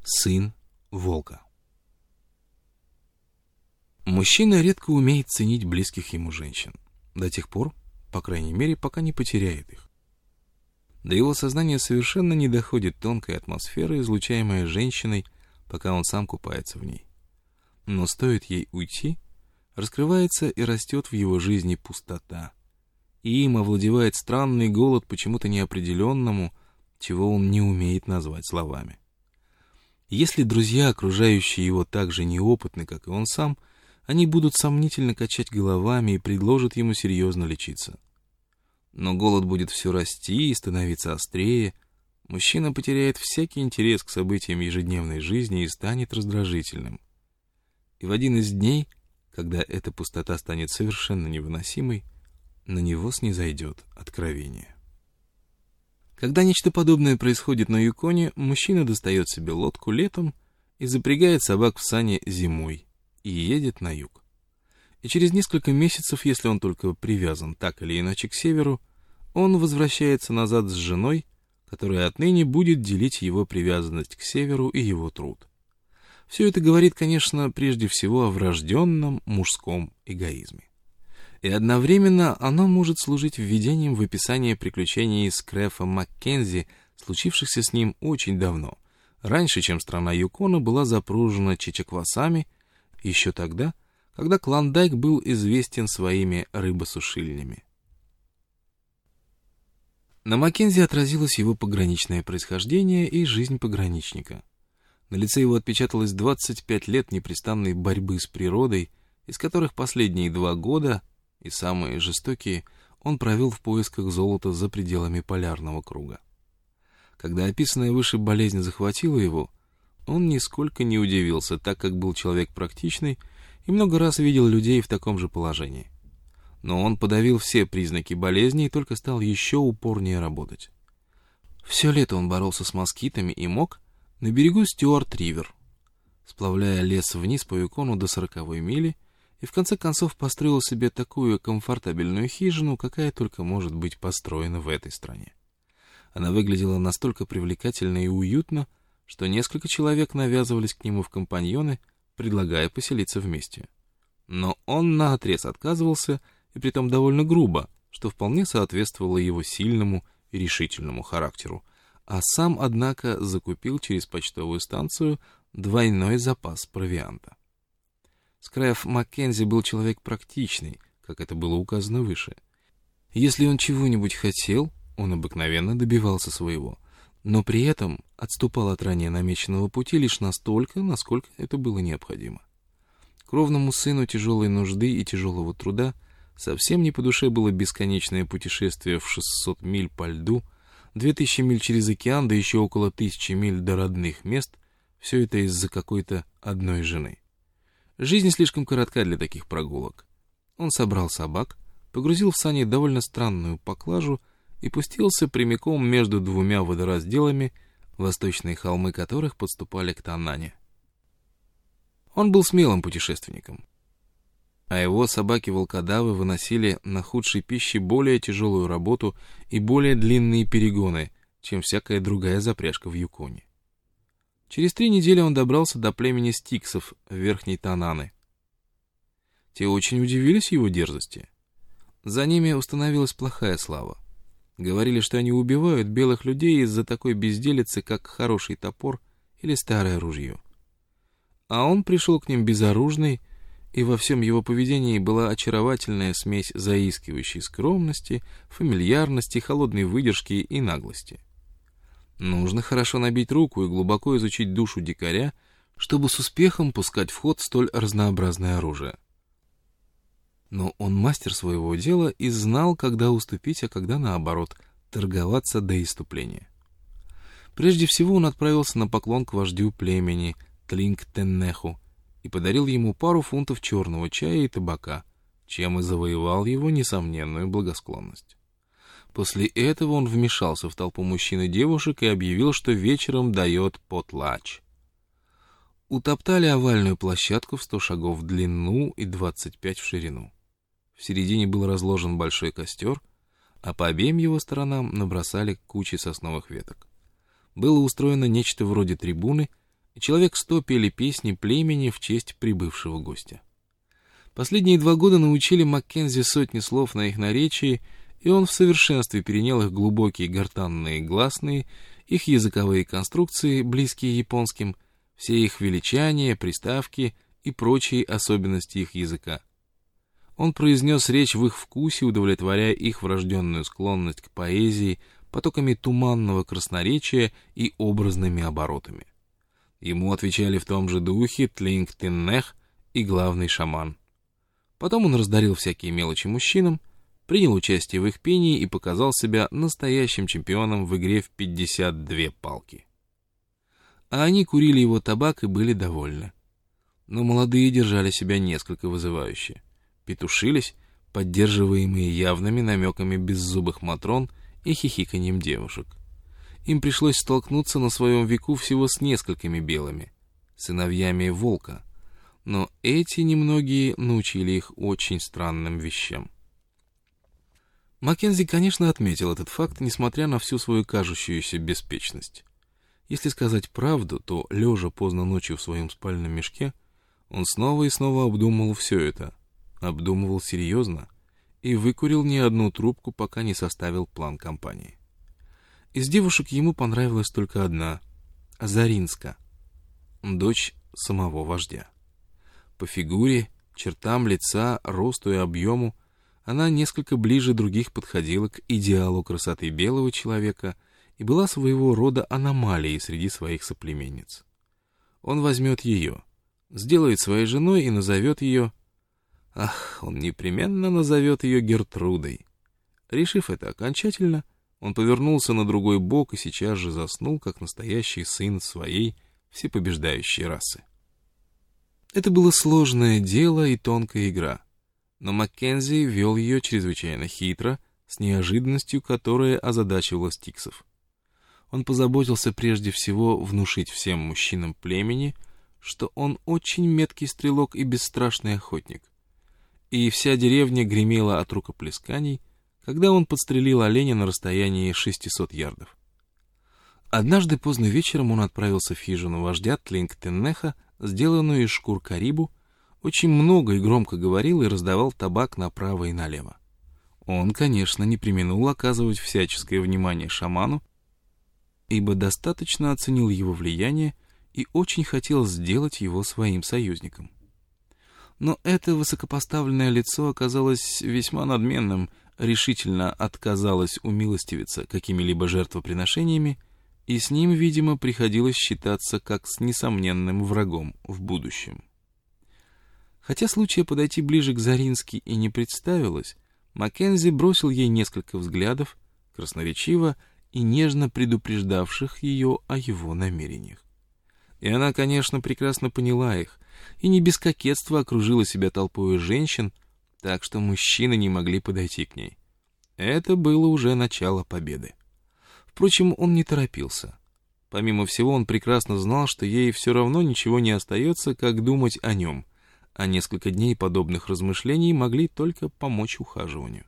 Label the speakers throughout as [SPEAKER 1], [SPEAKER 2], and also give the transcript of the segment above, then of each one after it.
[SPEAKER 1] Сын волка. Мужчина редко умеет ценить близких ему женщин, до тех пор, по крайней мере, пока не потеряет их. До его сознания совершенно не доходит тонкая атмосфера, излучаемая женщиной, пока он сам купается в ней. Но стоит ей уйти, раскрывается и растет в его жизни пустота, и им овладевает странный голод почему-то неопределенному, чего он не умеет назвать словами. Если друзья, окружающие его, так же неопытны, как и он сам, они будут сомнительно качать головами и предложат ему серьезно лечиться. Но голод будет все расти и становиться острее, мужчина потеряет всякий интерес к событиям ежедневной жизни и станет раздражительным. И в один из дней, когда эта пустота станет совершенно невыносимой, на него снизойдет откровение. Когда нечто подобное происходит на Юконе, мужчина достает себе лодку летом и запрягает собак в сани зимой и едет на юг. И через несколько месяцев, если он только привязан так или иначе к северу, он возвращается назад с женой, которая отныне будет делить его привязанность к северу и его труд. Все это говорит, конечно, прежде всего о врожденном мужском эгоизме. И одновременно оно может служить введением в описание приключений Скрефа Маккензи, случившихся с ним очень давно, раньше, чем страна Юкона была запружена чечеквасами, еще тогда, когда Клондайк был известен своими рыбосушильнями. На Маккензи отразилось его пограничное происхождение и жизнь пограничника. На лице его отпечаталось 25 лет непрестанной борьбы с природой, из которых последние 2 года, и самые жестокие, он провел в поисках золота за пределами полярного круга. Когда описанная выше болезнь захватила его, он нисколько не удивился, так как был человек практичный и много раз видел людей в таком же положении. Но он подавил все признаки болезни и только стал еще упорнее работать. Все лето он боролся с москитами и мог на берегу Стюарт-Ривер, сплавляя лес вниз по Юкону до 40-й мили, и в конце концов построил себе такую комфортабельную хижину, какая только может быть построена в этой стране. Она выглядела настолько привлекательно и уютно, что несколько человек навязывались к нему в компаньоны, предлагая поселиться вместе. Но он наотрез отказывался, и притом довольно грубо, что вполне соответствовало его сильному и решительному характеру, а сам, однако, закупил через почтовую станцию двойной запас провианта. Скреф Маккензи был человек практичный, как это было указано выше. Если он чего-нибудь хотел, он обыкновенно добивался своего, но при этом отступал от ранее намеченного пути лишь настолько, насколько это было необходимо. Кровному сыну тяжелой нужды и тяжелого труда совсем не по душе было бесконечное путешествие в 600 миль по льду, 2000 миль через океан, да еще около 1000 миль до родных мест, все это из-за какой-то одной жены. Жизнь слишком коротка для таких прогулок. Он собрал собак, погрузил в сани довольно странную поклажу и пустился прямиком между 2 водоразделами, восточные холмы которых подступали к Танане. Он был смелым путешественником, а его собаки-волкодавы выносили на худшей пище более тяжелую работу и более длинные перегоны, чем всякая другая запряжка в Юконе. Через 3 недели он добрался до племени стиксов Верхней Тананы. Те очень удивились его дерзости. За ними установилась плохая слава. Говорили, что они убивают белых людей из-за такой безделицы, как хороший топор или старое ружье. А он пришел к ним безоружный, и во всем его поведении была очаровательная смесь заискивающей скромности, фамильярности, холодной выдержки и наглости. Нужно хорошо набить руку и глубоко изучить душу дикаря, чтобы с успехом пускать в ход столь разнообразное оружие. Но он мастер своего дела и знал, когда уступить, а когда, наоборот, торговаться до исступления. Прежде всего он отправился на поклон к вождю племени Тлинг-Теннеху и подарил ему пару фунтов черного чая и табака, чем и завоевал его несомненную благосклонность. После этого он вмешался в толпу мужчин и девушек и объявил, что вечером дает потлач. Утоптали овальную площадку в 100 шагов в длину и 25 в ширину. В середине был разложен большой костер, а по обеим его сторонам набросали кучи сосновых веток. Было устроено нечто вроде трибуны, и человек 100 пели песни племени в честь прибывшего гостя. Последние 2 года научили Маккензи сотни слов на их наречии, и он в совершенстве перенял их глубокие гортанные гласные, их языковые конструкции, близкие японским, все их величания, приставки и прочие особенности их языка. Он произнес речь в их вкусе, удовлетворяя их врожденную склонность к поэзии потоками туманного красноречия и образными оборотами. Ему отвечали в том же духе Тлинг-Тиннех и главный шаман. Потом он раздарил всякие мелочи мужчинам, принял участие в их пении и показал себя настоящим чемпионом в игре в 52 палки. А они курили его табак и были довольны. Но молодые держали себя несколько вызывающе. Петушились, поддерживаемые явными намеками беззубых матрон и хихиканьем девушек. Им пришлось столкнуться на своем веку всего с несколькими белыми, сыновьями волка, но эти немногие научили их очень странным вещам. Маккензи, конечно, отметил этот факт, несмотря на всю свою кажущуюся беспечность. Если сказать правду, то, лежа поздно ночью в своем спальном мешке, он снова и снова обдумывал все это, обдумывал серьезно и выкурил не одну трубку, пока не составил план кампании. Из девушек ему понравилась только одна — Заринска, дочь самого вождя. По фигуре, чертам лица, росту и объему она несколько ближе других подходила к идеалу красоты белого человека и была своего рода аномалией среди своих соплеменниц. Он возьмет ее, сделает своей женой и назовет ее... он непременно назовет ее Гертрудой. Решив это окончательно, он повернулся на другой бок и сейчас же заснул, как настоящий сын своей всепобеждающей расы. Это было сложное дело и тонкая игра, но Маккензи вел ее чрезвычайно хитро, с неожиданностью, которая озадачивала стиксов. Он позаботился прежде всего внушить всем мужчинам племени, что он очень меткий стрелок и бесстрашный охотник. И вся деревня гремела от рукоплесканий, когда он подстрелил оленя на расстоянии 600 ярдов. Однажды поздно вечером он отправился в хижину вождя Тлинг-Тиннеха, сделанную из шкур карибу, очень много и громко говорил и раздавал табак направо и налево. Он, конечно, не преминул оказывать всяческое внимание шаману, ибо достаточно оценил его влияние и очень хотел сделать его своим союзником. Но это высокопоставленное лицо оказалось весьма надменным, решительно отказалось умилостивиться какими-либо жертвоприношениями, и с ним, видимо, приходилось считаться как с несомненным врагом в будущем. Хотя случая подойти ближе к Заринске и не представилось, Маккензи бросил ей несколько взглядов, красноречиво и нежно предупреждавших ее о его намерениях. И она, конечно, прекрасно поняла их, и не без кокетства окружила себя толпой женщин, так что мужчины не могли подойти к ней. Это было уже начало победы. Впрочем, он не торопился. Помимо всего, он прекрасно знал, что ей все равно ничего не остается, как думать о нем, а несколько дней подобных размышлений могли только помочь ухаживанию.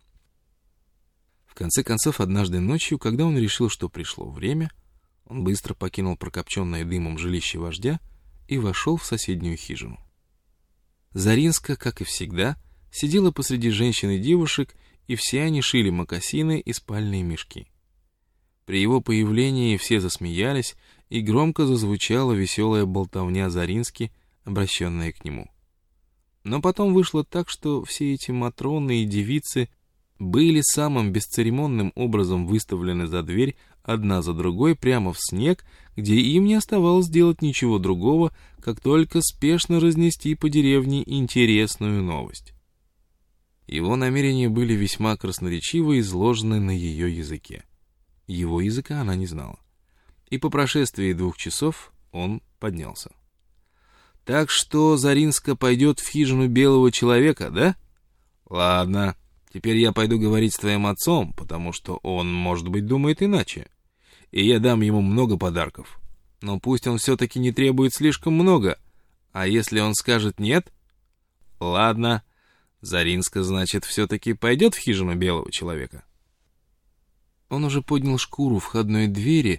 [SPEAKER 1] В конце концов, однажды ночью, когда он решил, что пришло время, он быстро покинул прокопченное дымом жилище вождя и вошел в соседнюю хижину. Заринска, как и всегда, сидела посреди женщин и девушек, и все они шили мокасины и спальные мешки. При его появлении все засмеялись, и громко зазвучала веселая болтовня Зарински, обращенная к нему. Но потом вышло так, что все эти матроны и девицы были самым бесцеремонным образом выставлены за дверь одна за другой прямо в снег, где им не оставалось делать ничего другого, как только спешно разнести по деревне интересную новость. Его намерения были весьма красноречиво изложены на ее языке. Его языка она не знала. И по прошествии 2 часов он поднялся. «Так что Заринска пойдет в хижину белого человека, да? Ладно, теперь я пойду говорить с твоим отцом, потому что он, может быть, думает иначе. И я дам ему много подарков. Но пусть он все-таки не требует слишком много. А если он скажет нет? Ладно, Заринска, значит, все-таки пойдет в хижину белого человека». Он уже поднял шкуру входной двери,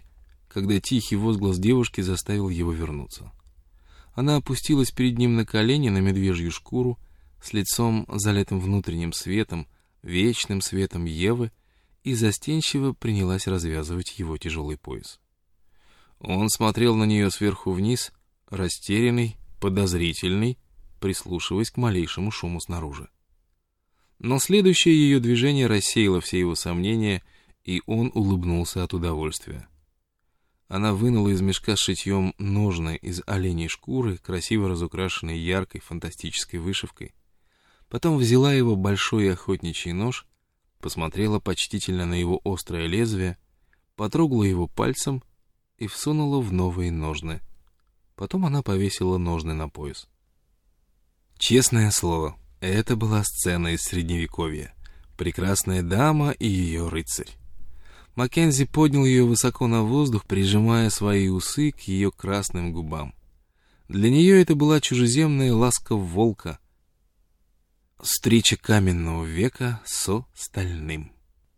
[SPEAKER 1] когда тихий возглас девушки заставил его вернуться. Она опустилась перед ним на колени на медвежью шкуру, с лицом, залитым внутренним светом, вечным светом Евы, и застенчиво принялась развязывать его тяжелый пояс. Он смотрел на нее сверху вниз, растерянный, подозрительный, прислушиваясь к малейшему шуму снаружи. Но следующее ее движение рассеяло все его сомнения, и он улыбнулся от удовольствия. Она вынула из мешка с шитьем ножны из оленей шкуры, красиво разукрашенной яркой фантастической вышивкой. Потом взяла его большой охотничий нож, посмотрела почтительно на его острое лезвие, потрогала его пальцем и всунула в новые ножны. Потом она повесила ножны на пояс. Честное слово, это была сцена из Средневековья. Прекрасная дама и ее рыцарь. Маккензи поднял ее высоко на воздух, прижимая свои усы к ее красным губам. Для нее это была чужеземная ласка волка, встреча каменного века со стальным.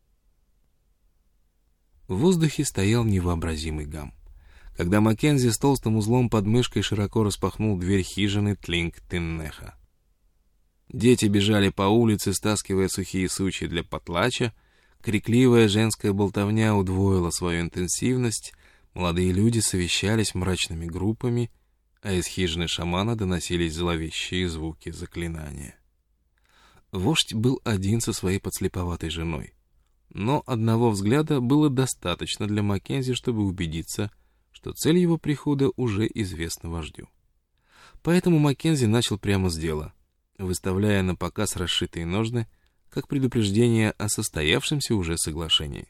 [SPEAKER 1] В воздухе стоял невообразимый гам. Когда Маккензи с толстым узлом под мышкой широко распахнул дверь хижины Тлинг-Тиннеха. Дети бежали по улице, стаскивая сухие сучья для потлача. Крикливая женская болтовня удвоила свою интенсивность, молодые люди совещались мрачными группами, а из хижины шамана доносились зловещие звуки заклинания. Вождь был один со своей подслеповатой женой, но одного взгляда было достаточно для Маккензи, чтобы убедиться, что цель его прихода уже известна вождю. Поэтому Маккензи начал прямо с дела, выставляя на показ расшитые ножны, как предупреждение о состоявшемся уже соглашении.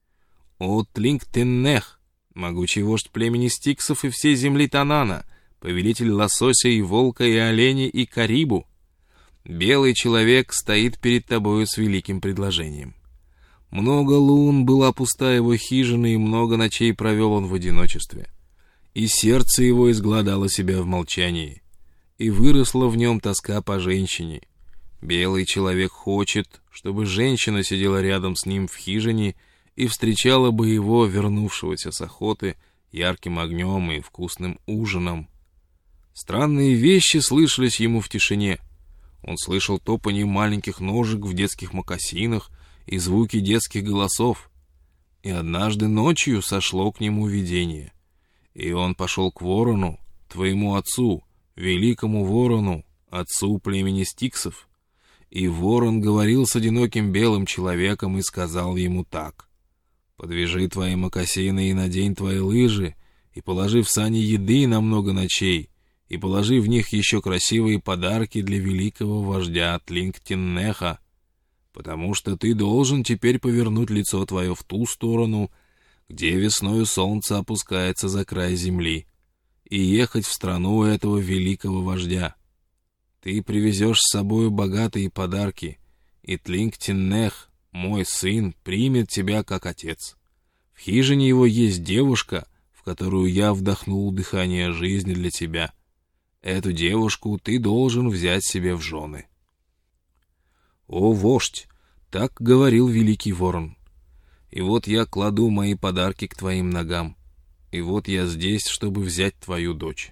[SPEAKER 1] «О, Тлинг-Тиннех, могучий вождь племени Стиксов и всей земли Танана, повелитель лосося и волка и оленя и карибу, белый человек стоит перед тобою с великим предложением. Много лун была пуста его хижина, и много ночей провел он в одиночестве. И сердце его изгладало себя в молчании, и выросла в нем тоска по женщине. Белый человек хочет, чтобы женщина сидела рядом с ним в хижине и встречала бы его, вернувшегося с охоты, ярким огнем и вкусным ужином. Странные вещи слышались ему в тишине. Он слышал топанье маленьких ножек в детских мокасинах и звуки детских голосов. И однажды ночью сошло к нему видение. И он пошел к ворону, твоему отцу, великому ворону, отцу племени Стиксов. И ворон говорил с одиноким белым человеком и сказал ему так: «Подвяжи твои мокасины и надень твои лыжи, и положи в сани еды на много ночей, и положи в них еще красивые подарки для великого вождя Тлинг-Тиннеха, потому что ты должен теперь повернуть лицо твое в ту сторону, где весною солнце опускается за край земли, и ехать в страну этого великого вождя. Ты привезешь с собою богатые подарки, и Тлинг-Тиннех, мой сын, примет тебя как отец. В хижине его есть девушка, в которую я вдохнул дыхание жизни для тебя. Эту девушку ты должен взять себе в жены». «О, вождь!» — так говорил великий ворон. «И вот я кладу мои подарки к твоим ногам, и вот я здесь, чтобы взять твою дочь».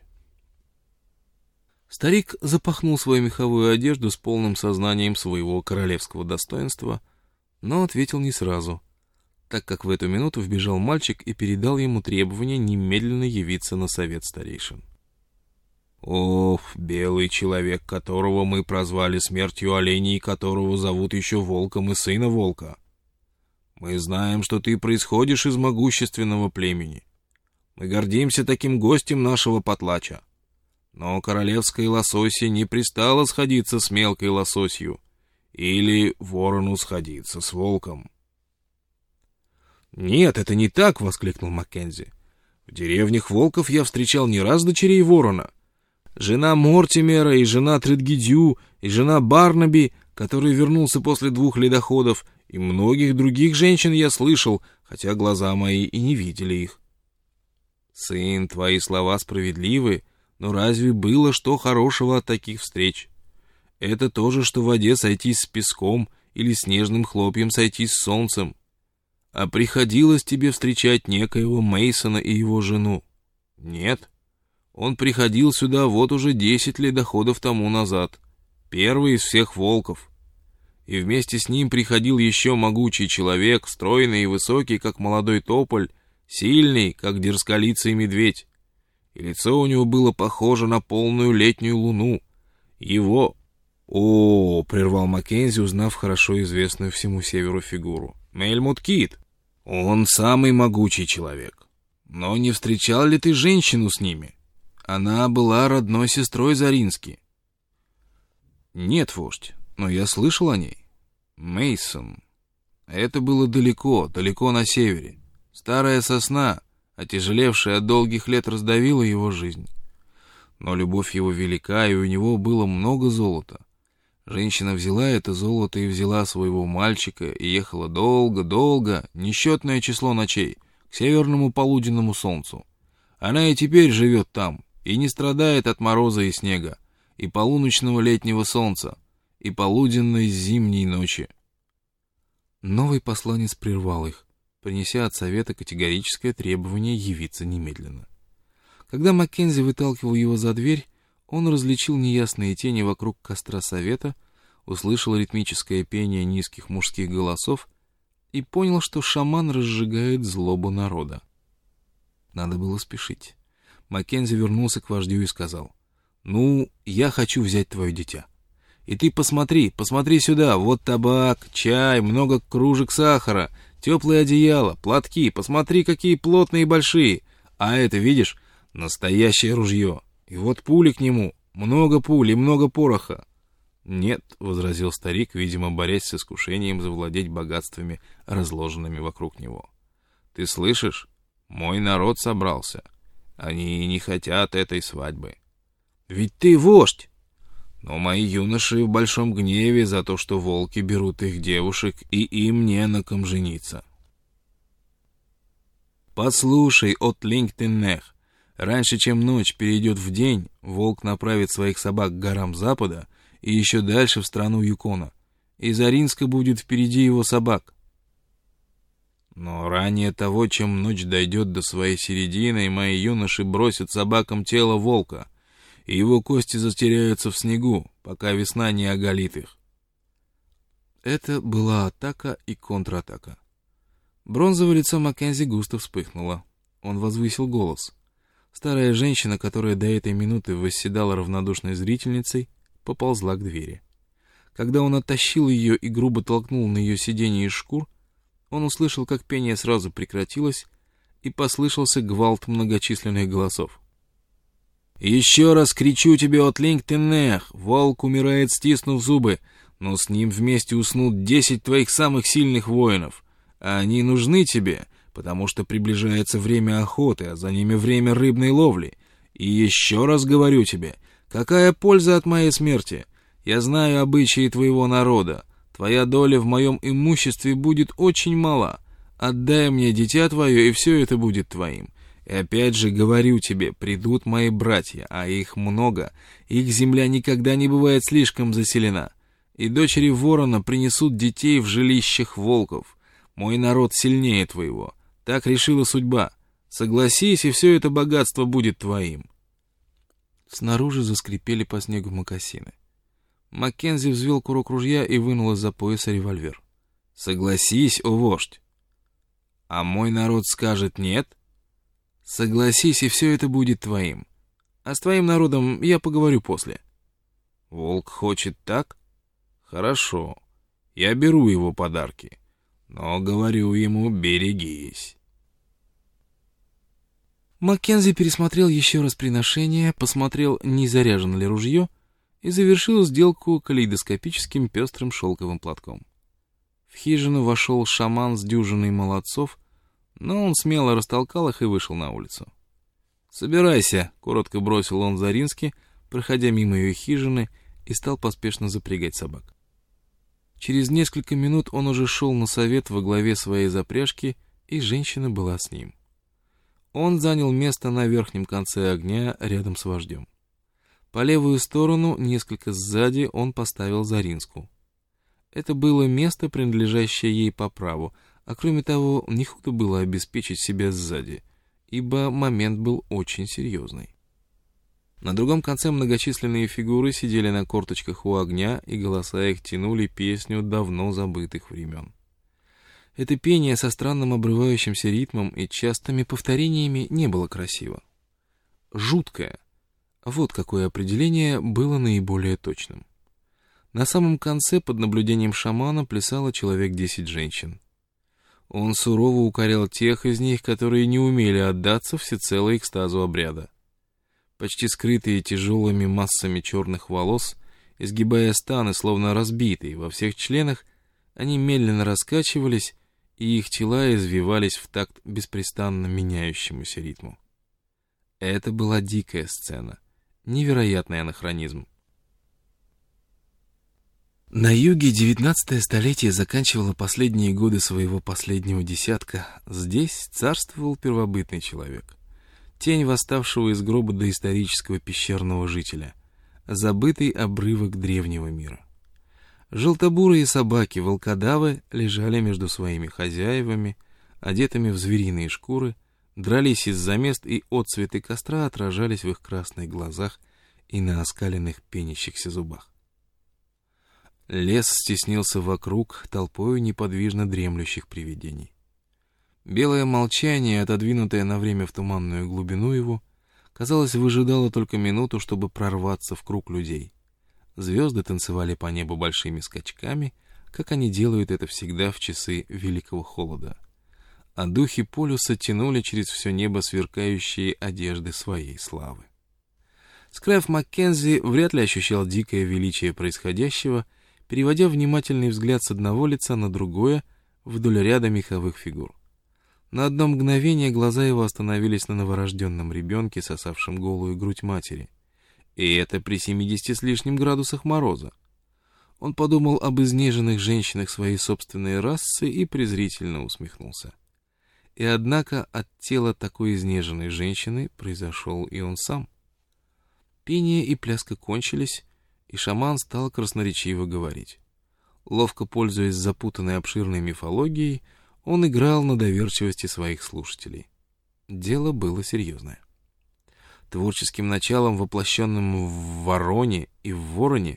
[SPEAKER 1] Старик запахнул свою меховую одежду с полным сознанием своего королевского достоинства, но ответил не сразу, так как в эту минуту вбежал мальчик и передал ему требование немедленно явиться на совет старейшин. «О, белый человек, которого мы прозвали смертью оленей, которого зовут еще волком и сына волка. Мы знаем, что ты происходишь из могущественного племени. Мы гордимся таким гостем нашего потлача. Но королевской лососе не пристало сходиться с мелкой лососью, или ворону сходиться с волком». «Нет, это не так!» — воскликнул Маккензи. «В деревнях волков я встречал не раз дочерей ворона. Жена Мортимера и жена Тредгидю, и жена Барнаби, который вернулся после 2 ледоходов, и многих других женщин я слышал, хотя глаза мои и не видели их». «Сын, твои слова справедливы, но разве было что хорошего от таких встреч? Это то же, что в воде сойтись с песком или снежным хлопьем сойтись с солнцем. А приходилось тебе встречать некоего Мейсона и его жену? Нет. Он приходил сюда вот уже 10 ледоходов тому назад. Первый из всех волков. И вместе с ним приходил еще могучий человек, стройный и высокий, как молодой тополь, сильный, как дерзколицый медведь. И лицо у него было похоже на полную летнюю луну. Его... «О, — прервал Маккензи, узнав хорошо известную всему северу фигуру, — Мельмут Кид. Он самый могучий человек. Но не встречал ли ты женщину с ними? Она была родной сестрой Зарински». «Нет, вождь, но я слышал о ней. Мейсон. Это было далеко, далеко на севере. Старая сосна, отяжелевшая от долгих лет, раздавила его жизнь. Но любовь его велика, и у него было много золота. Женщина взяла это золото и взяла своего мальчика и ехала долго-долго, несчетное число ночей, к северному полуденному солнцу. Она и теперь живет там, и не страдает от мороза и снега, и полуночного летнего солнца, и полуденной зимней ночи». Новый посланец прервал их, принеся от совета категорическое требование явиться немедленно. Когда Маккензи выталкивал его за дверь, он различил неясные тени вокруг костра совета, услышал ритмическое пение низких мужских голосов и понял, что шаман разжигает злобу народа. Надо было спешить. Маккензи вернулся к вождю и сказал: «Ну, я хочу взять твое дитя. И ты посмотри сюда, вот табак, чай, много кружек сахара, теплые одеяла, платки, посмотри, какие плотные и большие. А это, видишь, настоящее ружье. И вот пули к нему, много пуль и много пороха». «Нет», — возразил старик, видимо, борясь с искушением завладеть богатствами, разложенными вокруг него. «Ты слышишь? Мой народ собрался. Они не хотят этой свадьбы. Ведь ты вождь! Но мои юноши в большом гневе за то, что волки берут их девушек, и им не на ком жениться. Послушай, от Линктеннех, раньше, чем ночь перейдет в день, волк направит своих собак к горам запада и еще дальше в страну Юкона, и Заринска будет впереди его собак. Но ранее того, чем ночь дойдет до своей середины, мои юноши бросят собакам тело волка, и его кости затеряются в снегу, пока весна не оголит их». Это была атака и контратака. Бронзовое лицо Маккензи густо вспыхнуло. Он возвысил голос. Старая женщина, которая до этой минуты восседала равнодушной зрительницей, поползла к двери. Когда он оттащил ее и грубо толкнул на ее сиденье из шкур, он услышал, как пение сразу прекратилось, и послышался гвалт многочисленных голосов. «Еще раз кричу тебе от Линктеннех! Волк умирает, стиснув зубы, но с ним вместе уснут 10 твоих самых сильных воинов. А они нужны тебе, потому что приближается время охоты, а за ними время рыбной ловли. И еще раз говорю тебе, какая польза от моей смерти? Я знаю обычаи твоего народа. Твоя доля в моем имуществе будет очень мала. Отдай мне дитя твое, и все это будет твоим. И опять же говорю тебе, придут мои братья, а их много, их земля никогда не бывает слишком заселена. И дочери ворона принесут детей в жилищах волков. Мой народ сильнее твоего. Так решила судьба. Согласись, и все это богатство будет твоим». Снаружи заскрипели по снегу мокасины. Маккензи взвел курок ружья и вынул из-за пояса револьвер. «Согласись, о вождь!» «А мой народ скажет нет?» «Согласись, и все это будет твоим. А с твоим народом я поговорю после». «Волк хочет так? Хорошо. Я беру его подарки. Но говорю ему, берегись». Маккензи пересмотрел еще раз приношение, посмотрел, не заряжено ли ружье, и завершил сделку калейдоскопическим пестрым шелковым платком. В хижину вошел шаман с дюжиной молодцов, но он смело растолкал их и вышел на улицу. «Собирайся», — коротко бросил он Зарински, проходя мимо ее хижины, и стал поспешно запрягать собак. Через несколько минут он уже шел на совет во главе своей запряжки, и женщина была с ним. Он занял место на верхнем конце огня рядом с вождем. По левую сторону, несколько сзади, он поставил Заринску. Это было место, принадлежащее ей по праву, А кроме того, не худо было обеспечить себя сзади, ибо момент был очень серьезный. На другом конце многочисленные фигуры сидели на корточках у огня, и голоса их тянули песню давно забытых времен. Это пение со странным обрывающимся ритмом и частыми повторениями не было красиво. Жуткое. Вот какое определение было наиболее точным. На самом конце под наблюдением шамана плясало человек 10 женщин. Он сурово укорял тех из них, которые не умели отдаться всецело экстазу обряда. Почти скрытые тяжелыми массами черных волос, изгибая станы, словно разбитые во всех членах, они медленно раскачивались, и их тела извивались в такт беспрестанно меняющемуся ритму. Это была дикая сцена, невероятный анахронизм. На юге 19-е столетие заканчивало последние годы своего последнего десятка. Здесь царствовал первобытный человек. Тень восставшего из гроба доисторического пещерного жителя. Забытый обрывок древнего мира. Желтобурые собаки-волкодавы лежали между своими хозяевами, одетыми в звериные шкуры, дрались из-за мест, и отцветы костра отражались в их красных глазах и на оскаленных пенящихся зубах. Лес стеснился вокруг толпою неподвижно дремлющих привидений. Белое молчание, отодвинутое на время в туманную глубину его, казалось, выжидало только минуту, чтобы прорваться в круг людей. Звезды танцевали по небу большими скачками, как они делают это всегда в часы великого холода. А духи полюса тянули через все небо сверкающие одежды своей славы. Скрайв Маккензи вряд ли ощущал дикое величие происходящего, переводя внимательный взгляд с одного лица на другое вдоль ряда меховых фигур. На одно мгновение глаза его остановились на новорожденном ребенке, сосавшем голую грудь матери. И это при 70 с лишним градусах мороза. Он подумал об изнеженных женщинах своей собственной расы и презрительно усмехнулся. И однако от тела такой изнеженной женщины произошел и он сам. Пение и пляска кончились, и шаман стал красноречиво говорить. Ловко пользуясь запутанной обширной мифологией, он играл на доверчивости своих слушателей. Дело было серьезное. Творческим началом, воплощенным в вороне и в вороне,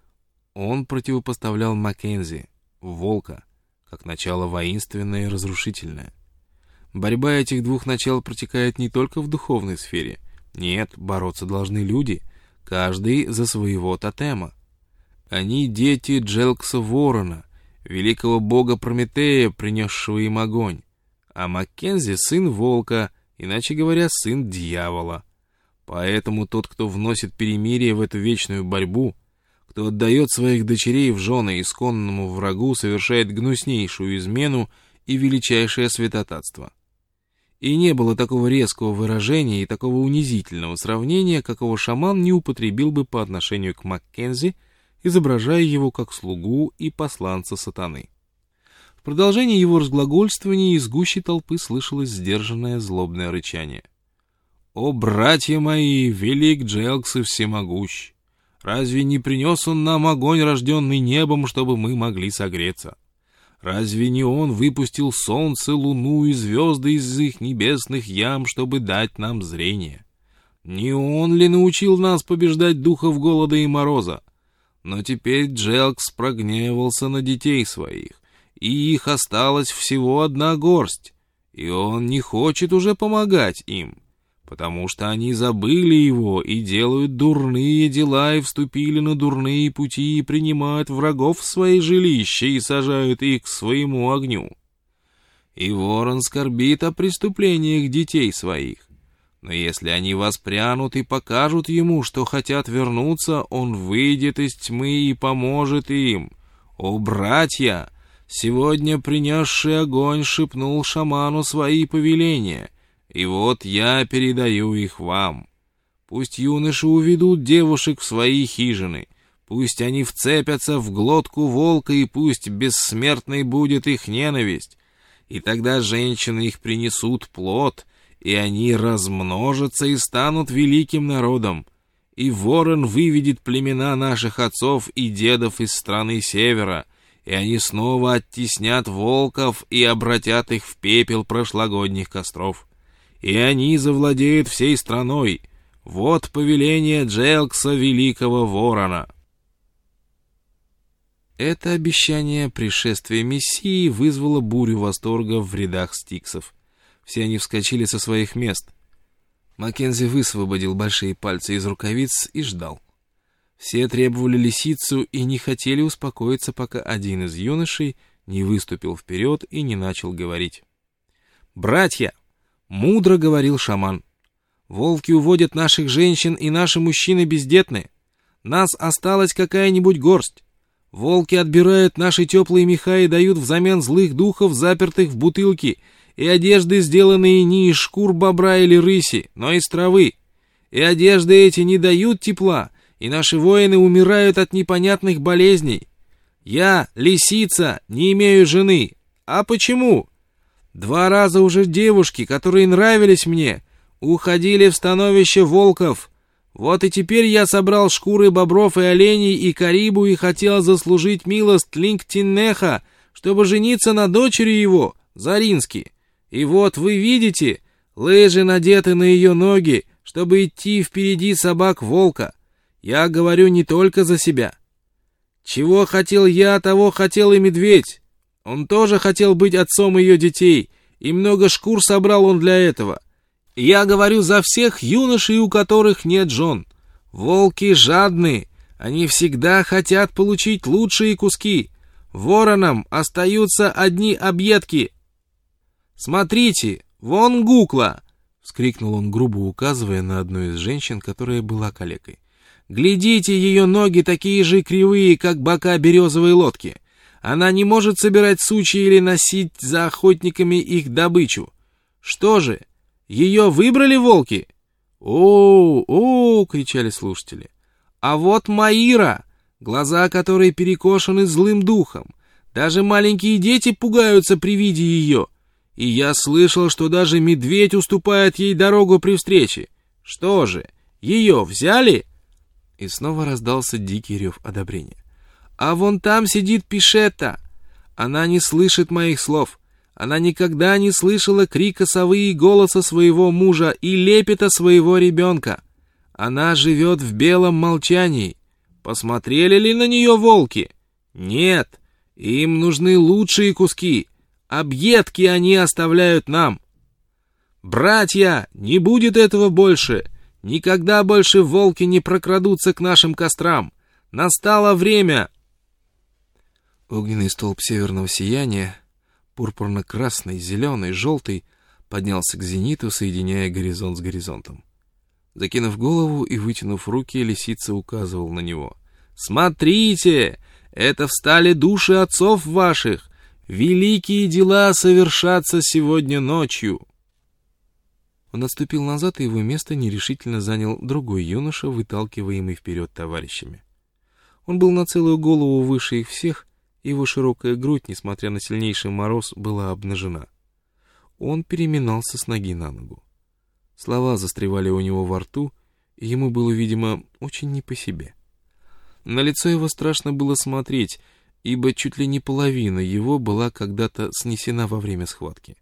[SPEAKER 1] он противопоставлял Маккензи, волка, как начало воинственное и разрушительное. Борьба этих двух начал протекает не только в духовной сфере. Нет, бороться должны люди, каждый за своего тотема. Они дети Джелкса Ворона, великого бога Прометея, принесшего им огонь. А Маккензи — сын волка, иначе говоря, сын дьявола. Поэтому тот, кто вносит перемирие в эту вечную борьбу, кто отдает своих дочерей в жены исконному врагу, совершает гнуснейшую измену и величайшее святотатство. И не было такого резкого выражения и такого унизительного сравнения, какого шаман не употребил бы по отношению к Маккензи, изображая его как слугу и посланца сатаны. В продолжении его разглагольствования из гущи толпы слышалось сдержанное злобное рычание. «О, братья мои, велик Джелкс и всемогущ! Разве не принес он нам огонь, рожденный небом, чтобы мы могли согреться? Разве не он выпустил солнце, луну и звезды из их небесных ям, чтобы дать нам зрение? Не он ли научил нас побеждать духов голода и мороза? Но теперь Джелкс прогневался на детей своих, и их осталась всего одна горсть, и он не хочет уже помогать им, потому что они забыли его и делают дурные дела, и вступили на дурные пути, и принимают врагов в свои жилища, и сажают их к своему огню. И ворон скорбит о преступлениях детей своих. Но если они воспрянут и покажут ему, что хотят вернуться, он выйдет из тьмы и поможет им. О, братья! Сегодня принесший огонь шепнул шаману свои повеления, и вот я передаю их вам. Пусть юноши уведут девушек в свои хижины, пусть они вцепятся в глотку волка, и пусть бессмертной будет их ненависть, и тогда женщины их принесут плод, и они размножатся и станут великим народом, и ворон выведет племена наших отцов и дедов из страны севера, и они снова оттеснят волков и обратят их в пепел прошлогодних костров. И они завладеют всей страной. Вот повеление Джелкса, великого ворона». Это обещание пришествия Мессии вызвало бурю восторга в рядах стиксов. Все они вскочили со своих мест. Маккензи высвободил большие пальцы из рукавиц и ждал. Все требовали лисицу и не хотели успокоиться, пока один из юношей не выступил вперед и не начал говорить. «Братья!» — мудро говорил шаман. «Волки уводят наших женщин, и наши мужчины бездетны. Нас осталась какая-нибудь горсть. Волки отбирают наши теплые меха и дают взамен злых духов, запертых в бутылки, и одежды, сделанные не из шкур бобра или рыси, но из травы. И одежды эти не дают тепла, и наши воины умирают от непонятных болезней. Я, лисица, не имею жены. А почему? 2 раза уже девушки, которые нравились мне, уходили в становище волков. Вот и теперь я собрал шкуры бобров и оленей и карибу и хотел заслужить милость Линктиннеха, чтобы жениться на дочери его, Зарински. И вот вы видите, лыжи надеты на ее ноги, чтобы идти впереди собак волка. Я говорю не только за себя. Чего хотел я, того хотел и медведь. Он тоже хотел быть отцом ее детей, и много шкур собрал он для этого. Я говорю за всех юношей, у которых нет жен. Волки жадны, они всегда хотят получить лучшие куски. Воронам остаются одни объедки. «Смотрите, вон Гукла!» — вскрикнул он, грубо указывая на одну из женщин, которая была калекой. «Глядите, ее ноги такие же кривые, как бока березовой лодки. Она не может собирать сучья или носить за охотниками их добычу. Что же, ее выбрали волки?» «О-о-о!» — кричали слушатели. «А вот Маира, глаза которой перекошены злым духом. Даже маленькие дети пугаются при виде ее. И я слышал, что даже медведь уступает ей дорогу при встрече. Что же, ее взяли?» И снова раздался дикий рев одобрения. «А вон там сидит Пишетта. Она не слышит моих слов. Она никогда не слышала крика совы и голоса своего мужа и лепета своего ребенка. Она живет в белом молчании. Посмотрели ли на нее волки? Нет. Им нужны лучшие куски. Объедки они оставляют нам. Братья, не будет этого больше. Никогда больше волки не прокрадутся к нашим кострам. Настало время!» Огненный столб северного сияния, пурпурно-красный, зеленый, желтый, поднялся к зениту, соединяя горизонт с горизонтом. Закинув голову и вытянув руки, лисица указывал на него. «Смотрите! Это встали души отцов ваших! Великие дела совершатся сегодня ночью!» Он отступил назад, и его место нерешительно занял другой юноша, выталкиваемый вперед товарищами. Он был на целую голову выше их всех, и его широкая грудь, несмотря на сильнейший мороз, была обнажена. Он переминался с ноги на ногу. Слова застревали у него во рту, и ему было, видимо, очень не по себе. На лицо его страшно было смотреть, ибо чуть ли не половина его была когда-то снесена во время схватки.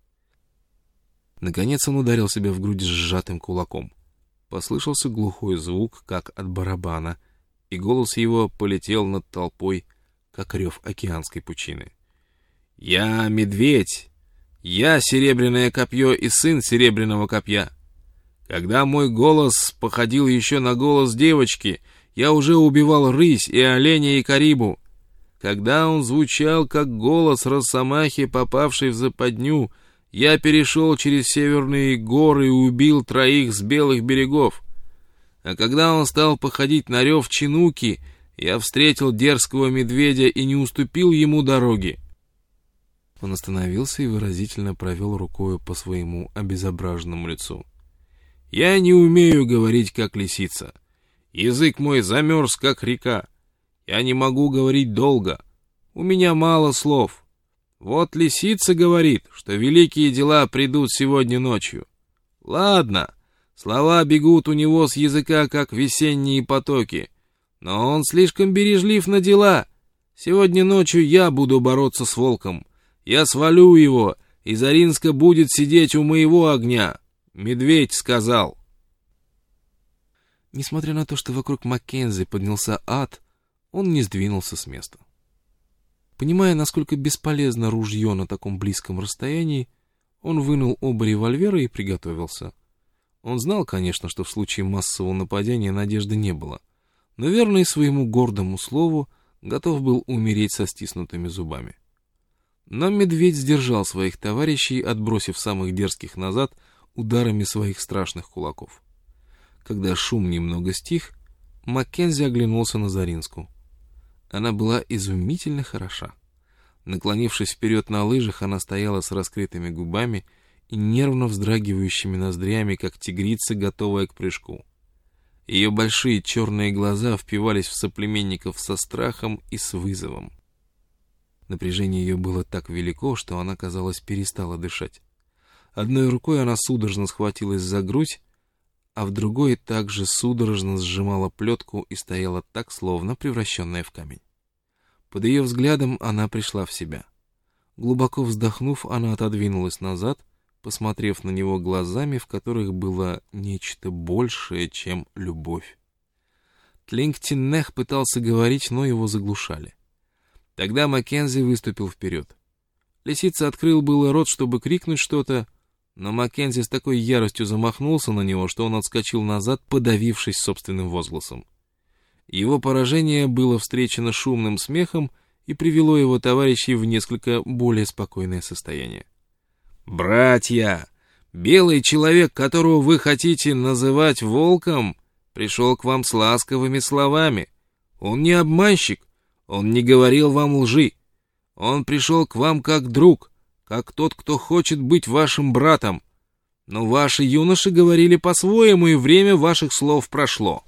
[SPEAKER 1] Наконец он ударил себя в грудь сжатым кулаком. Послышался глухой звук, как от барабана, и голос его полетел над толпой, как рев океанской пучины. «Я медведь! Я серебряное копье и сын серебряного копья! Когда мой голос походил еще на голос девочки, я уже убивал рысь и оленя и карибу. Когда он звучал, как голос росомахи, попавшей в западню, я перешел через северные горы и убил 3 с белых берегов. А когда он стал походить на рев чинуки, я встретил дерзкого медведя и не уступил ему дороги». Он остановился и выразительно провел рукою по своему обезображенному лицу. «Я не умею говорить, как лисица. Язык мой замерз, как река. Я не могу говорить долго. У меня мало слов. Вот лисица говорит, что великие дела придут сегодня ночью. Ладно, слова бегут у него с языка, как весенние потоки. Но он слишком бережлив на дела. Сегодня ночью я буду бороться с волком. Я свалю его, и Заринска будет сидеть у моего огня. Медведь сказал». Несмотря на то, что вокруг Маккензи поднялся ад, он не сдвинулся с места. Понимая, насколько бесполезно ружье на таком близком расстоянии, он вынул оба револьвера и приготовился. Он знал, конечно, что в случае массового нападения надежды не было, но верный своему гордому слову готов был умереть со стиснутыми зубами. Но медведь сдержал своих товарищей, отбросив самых дерзких назад ударами своих страшных кулаков. Когда шум немного стих, Маккензи оглянулся на Заринску. Она была изумительно хороша. Наклонившись вперед на лыжах, она стояла с раскрытыми губами и нервно вздрагивающими ноздрями, как тигрица, готовая к прыжку. Ее большие черные глаза впивались в соплеменников со страхом и с вызовом. Напряжение ее было так велико, что она, казалось, перестала дышать. Одной рукой она судорожно схватилась за грудь, а в другой также судорожно сжимала плетку и стояла так, словно превращенная в камень. Под ее взглядом она пришла в себя. Глубоко вздохнув, она отодвинулась назад, посмотрев на него глазами, в которых было нечто большее, чем любовь. Тлингтиннех пытался говорить, но его заглушали. Тогда Маккензи выступил вперед. Лисица открыл было рот, чтобы крикнуть что-то, но Маккензи с такой яростью замахнулся на него, что он отскочил назад, подавившись собственным возгласом. Его поражение было встречено шумным смехом и привело его товарищей в несколько более спокойное состояние. «Братья, белый человек, которого вы хотите называть волком, пришел к вам с ласковыми словами. Он не обманщик, он не говорил вам лжи. Он пришел к вам как друг, как тот, кто хочет быть вашим братом. Но ваши юноши говорили по-своему, и время ваших слов прошло.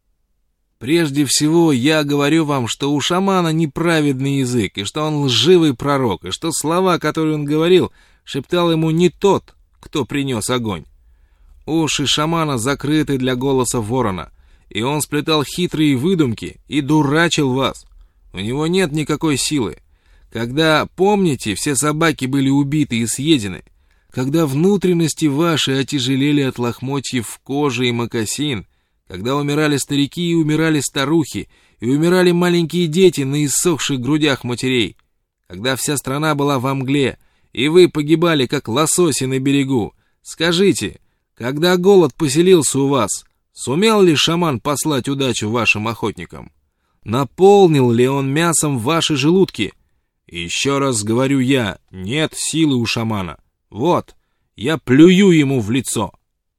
[SPEAKER 1] Прежде всего, я говорю вам, что у шамана неправедный язык, и что он лживый пророк, и что слова, которые он говорил, шептал ему не тот, кто принес огонь. Уши шамана закрыты для голоса ворона, и он сплетал хитрые выдумки и дурачил вас. У него нет никакой силы. Когда, помните, все собаки были убиты и съедены, когда внутренности ваши отяжелели от лохмотьев кожи и мокасин, когда умирали старики и умирали старухи, и умирали маленькие дети на иссохших грудях матерей, когда вся страна была во мгле, и вы погибали, как лососи на берегу, скажите, когда голод поселился у вас, сумел ли шаман послать удачу вашим охотникам? Наполнил ли он мясом ваши желудки? И еще раз говорю я, нет силы у шамана. Вот, я плюю ему в лицо.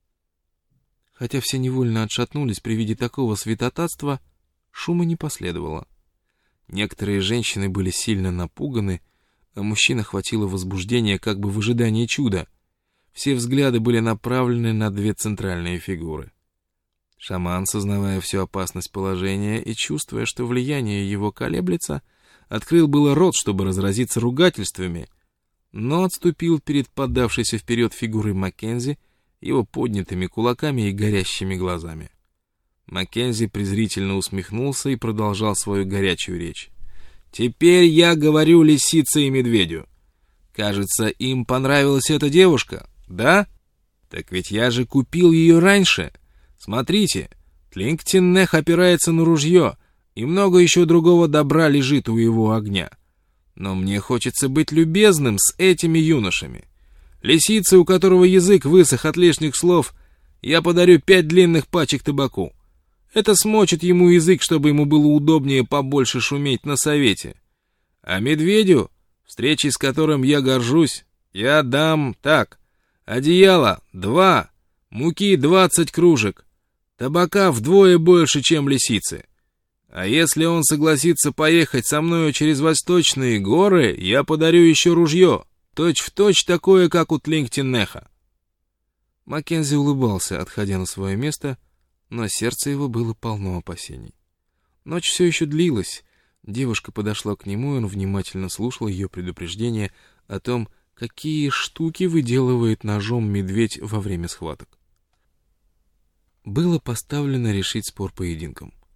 [SPEAKER 1] Хотя все невольно отшатнулись при виде такого святотатства, шума не последовало. Некоторые женщины были сильно напуганы, а мужчин охватило возбуждение как бы в ожидании чуда. Все взгляды были направлены на две центральные фигуры. Шаман, сознавая всю опасность положения и чувствуя, что влияние его колеблется, открыл было рот, чтобы разразиться ругательствами, но отступил перед подавшейся вперед фигурой Маккензи, его поднятыми кулаками и горящими глазами. Маккензи презрительно усмехнулся и продолжал свою горячую речь. «Теперь я говорю лисице и медведю. Кажется, им понравилась эта девушка, да? Так ведь я же купил ее раньше. Смотрите, Тлингтиннех опирается на ружье, и много еще другого добра лежит у его огня. Но мне хочется быть любезным с этими юношами. Лисице, у которого язык высох от лишних слов, я подарю 5 длинных пачек табаку. Это смочит ему язык, чтобы ему было удобнее побольше шуметь на совете. А медведю, встречей с которым я горжусь, я дам так: одеяло 2, муки 20 кружек, табака вдвое больше, чем лисицы. А если он согласится поехать со мною через восточные горы, я подарю еще ружье, точь-в-точь такое, как у Тлингтиннеха». Маккензи улыбался, отходя на свое место, но сердце его было полно опасений. Ночь все еще длилась. Девушка подошла к нему, и он внимательно слушал ее предупреждение о том, какие штуки выделывает ножом медведь во время схваток. Было поставлено решить спор поединком.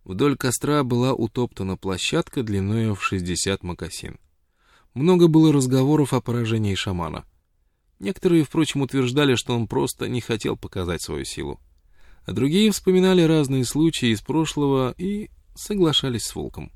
[SPEAKER 1] Вдоль костра была утоптана площадка длиною в 60 мокасин. Много было разговоров о поражении шамана. Некоторые, впрочем, утверждали, что он просто не хотел показать свою силу. А другие вспоминали разные случаи из прошлого и соглашались с волком.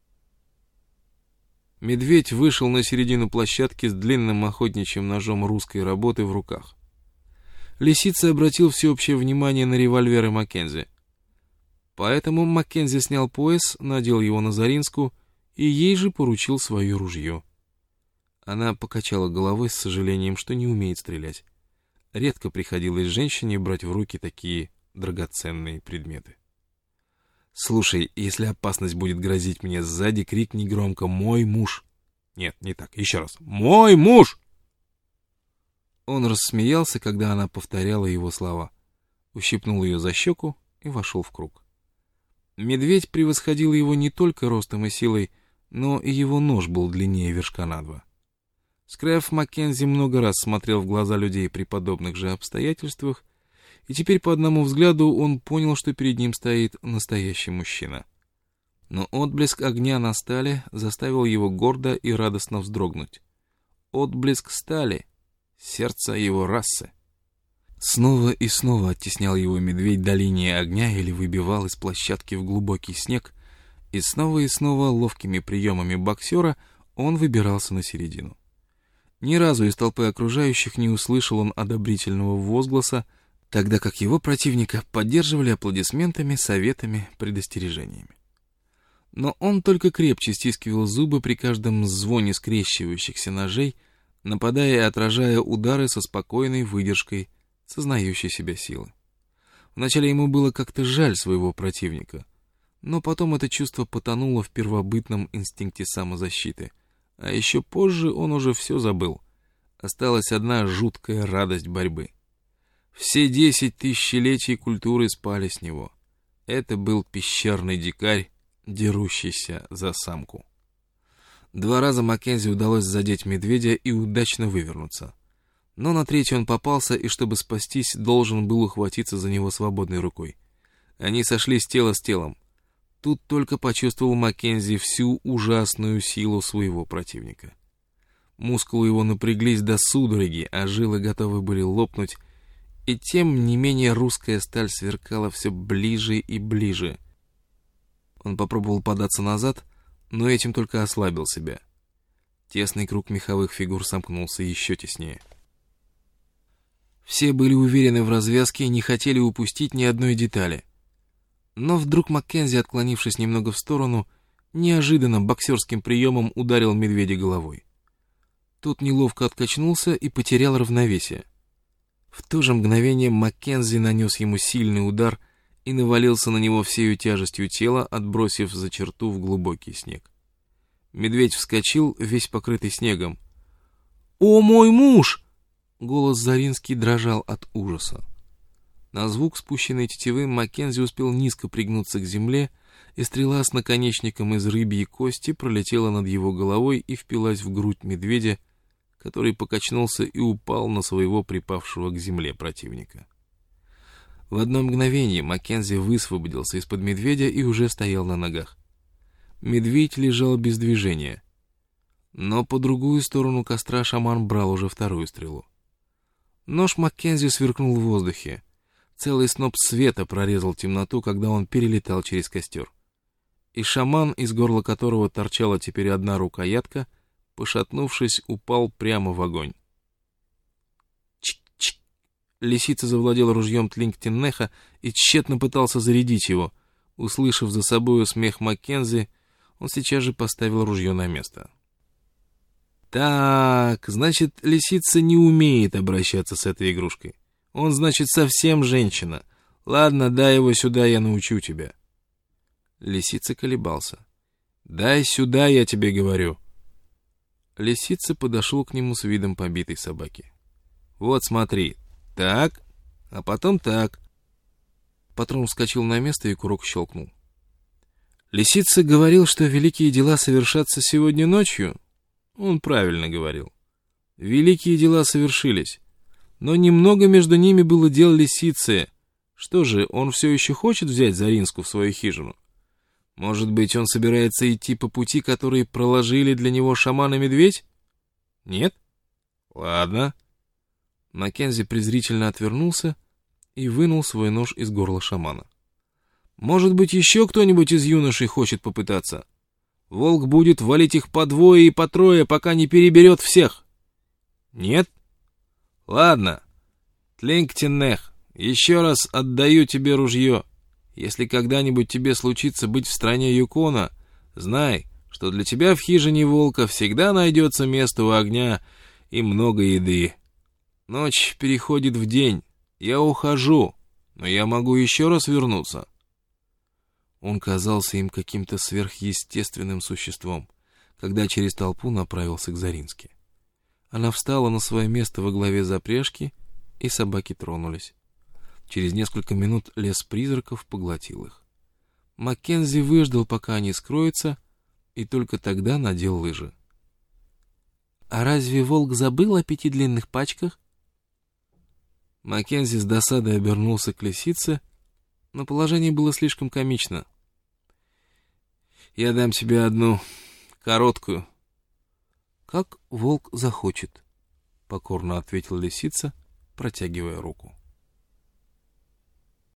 [SPEAKER 1] Медведь вышел на середину площадки с длинным охотничьим ножом русской работы в руках. Лисица обратил всеобщее внимание на револьверы Маккензи. Поэтому Маккензи снял пояс, надел его на Заринску и ей же поручил свое ружье. Она покачала головой с сожалением, что не умеет стрелять. Редко приходилось женщине брать в руки такие драгоценные предметы. «Слушай, если опасность будет грозить мне сзади, крикни громко «Мой муж!» Нет, не так, еще раз. «Мой муж!» Он рассмеялся, когда она повторяла его слова. Ущипнул ее за щеку и вошел в круг. Медведь превосходил его не только ростом и силой, но и его нож был длиннее вершка на 2. Скрэф Маккензи много раз смотрел в глаза людей при подобных же обстоятельствах, и теперь по одному взгляду он понял, что перед ним стоит настоящий мужчина. Но отблеск огня на стали заставил его гордо и радостно вздрогнуть. Отблеск стали, сердца его расы. Снова и снова оттеснял его медведь до линии огня или выбивал из площадки в глубокий снег, и снова ловкими приемами боксера он выбирался на середину. Ни разу из толпы окружающих не услышал он одобрительного возгласа, тогда как его противника поддерживали аплодисментами, советами, предостережениями. Но он только крепче стискивал зубы при каждом звоне скрещивающихся ножей, нападая и отражая удары со спокойной выдержкой сознающей себя силы. Вначале ему было как-то жаль своего противника, но потом это чувство потонуло в первобытном инстинкте самозащиты, а еще позже он уже все забыл. Осталась одна жуткая радость борьбы. Все 10 тысячелетий культуры спали с него. Это был пещерный дикарь, дерущийся за самку. 2 раза Маккензи удалось задеть медведя и удачно вывернуться. Но на 3-й он попался, и чтобы спастись, должен был ухватиться за него свободной рукой. Они сошлись тело с телом. Тут только почувствовал Маккензи всю ужасную силу своего противника. Мускулы его напряглись до судороги, а жилы готовы были лопнуть, и тем не менее русская сталь сверкала все ближе и ближе. Он попробовал податься назад, но этим только ослабил себя. Тесный круг меховых фигур сомкнулся еще теснее. Все были уверены в развязке и не хотели упустить ни одной детали. Но вдруг Маккензи, отклонившись немного в сторону, неожиданно боксерским приемом ударил медведя головой. Тот неловко откачнулся и потерял равновесие. В то же мгновение Маккензи нанес ему сильный удар и навалился на него всею тяжестью тела, отбросив за черту в глубокий снег. Медведь вскочил, весь покрытый снегом. «О, мой муж!» Голос Заринский дрожал от ужаса. На звук спущенной тетивы Маккензи успел низко пригнуться к земле, и стрела с наконечником из рыбьей кости пролетела над его головой и впилась в грудь медведя, который покачнулся и упал на своего припавшего к земле противника. В одно мгновение Маккензи высвободился из-под медведя и уже стоял на ногах. Медведь лежал без движения, но по другую сторону костра шаман брал уже 2-ю стрелу. Нож Маккензи сверкнул в воздухе. Целый сноп света прорезал темноту, когда он перелетал через костер. И шаман, из горла которого торчала теперь одна рукоятка, пошатнувшись, упал прямо в огонь. Чик-чик! Лисица завладела ружьем Тлингтеннеха и тщетно пытался зарядить его. Услышав за собою смех Маккензи, он сейчас же поставил ружье на место. «Так, значит, лисица не умеет обращаться с этой игрушкой. Он, значит, совсем женщина. Ладно, дай его сюда, я научу тебя». Лисица колебался. «Дай сюда, я тебе говорю». Лисица подошел к нему с видом побитой собаки. «Вот смотри, так, а потом так». Патрон вскочил на место, и курок щелкнул. Лисица говорил, что великие дела совершатся сегодня ночью. Он правильно говорил. Великие дела совершились. Но немного между ними было дел лисицы. Что же, он все еще хочет взять Заринску в свою хижину? Может быть, он собирается идти по пути, который проложили для него шаман и медведь? Нет? Ладно. Маккензи презрительно отвернулся и вынул свой нож из горла шамана. Может быть, еще кто-нибудь из юношей хочет попытаться? Волк будет валить их по двое и по трое, пока не переберет всех. Нет? Ладно. Тлингтеннех, еще раз отдаю тебе ружье. Если когда-нибудь тебе случится быть в стране Юкона, знай, что для тебя в хижине волка всегда найдется место у огня и много еды. Ночь переходит в день. Я ухожу, но я могу еще раз вернуться. Он казался им каким-то сверхъестественным существом, когда через толпу направился к Заринске. Она встала на свое место во главе запряжки, и собаки тронулись. Через несколько минут лес призраков поглотил их. Маккензи выждал, пока они скроются, и только тогда надел лыжи. «А разве волк забыл о 5 длинных пачках?» Маккензи с досадой обернулся к лисице, но положение было слишком комично. «Я дам тебе одну, короткую». «Как волк захочет», — покорно ответила лисица, протягивая руку.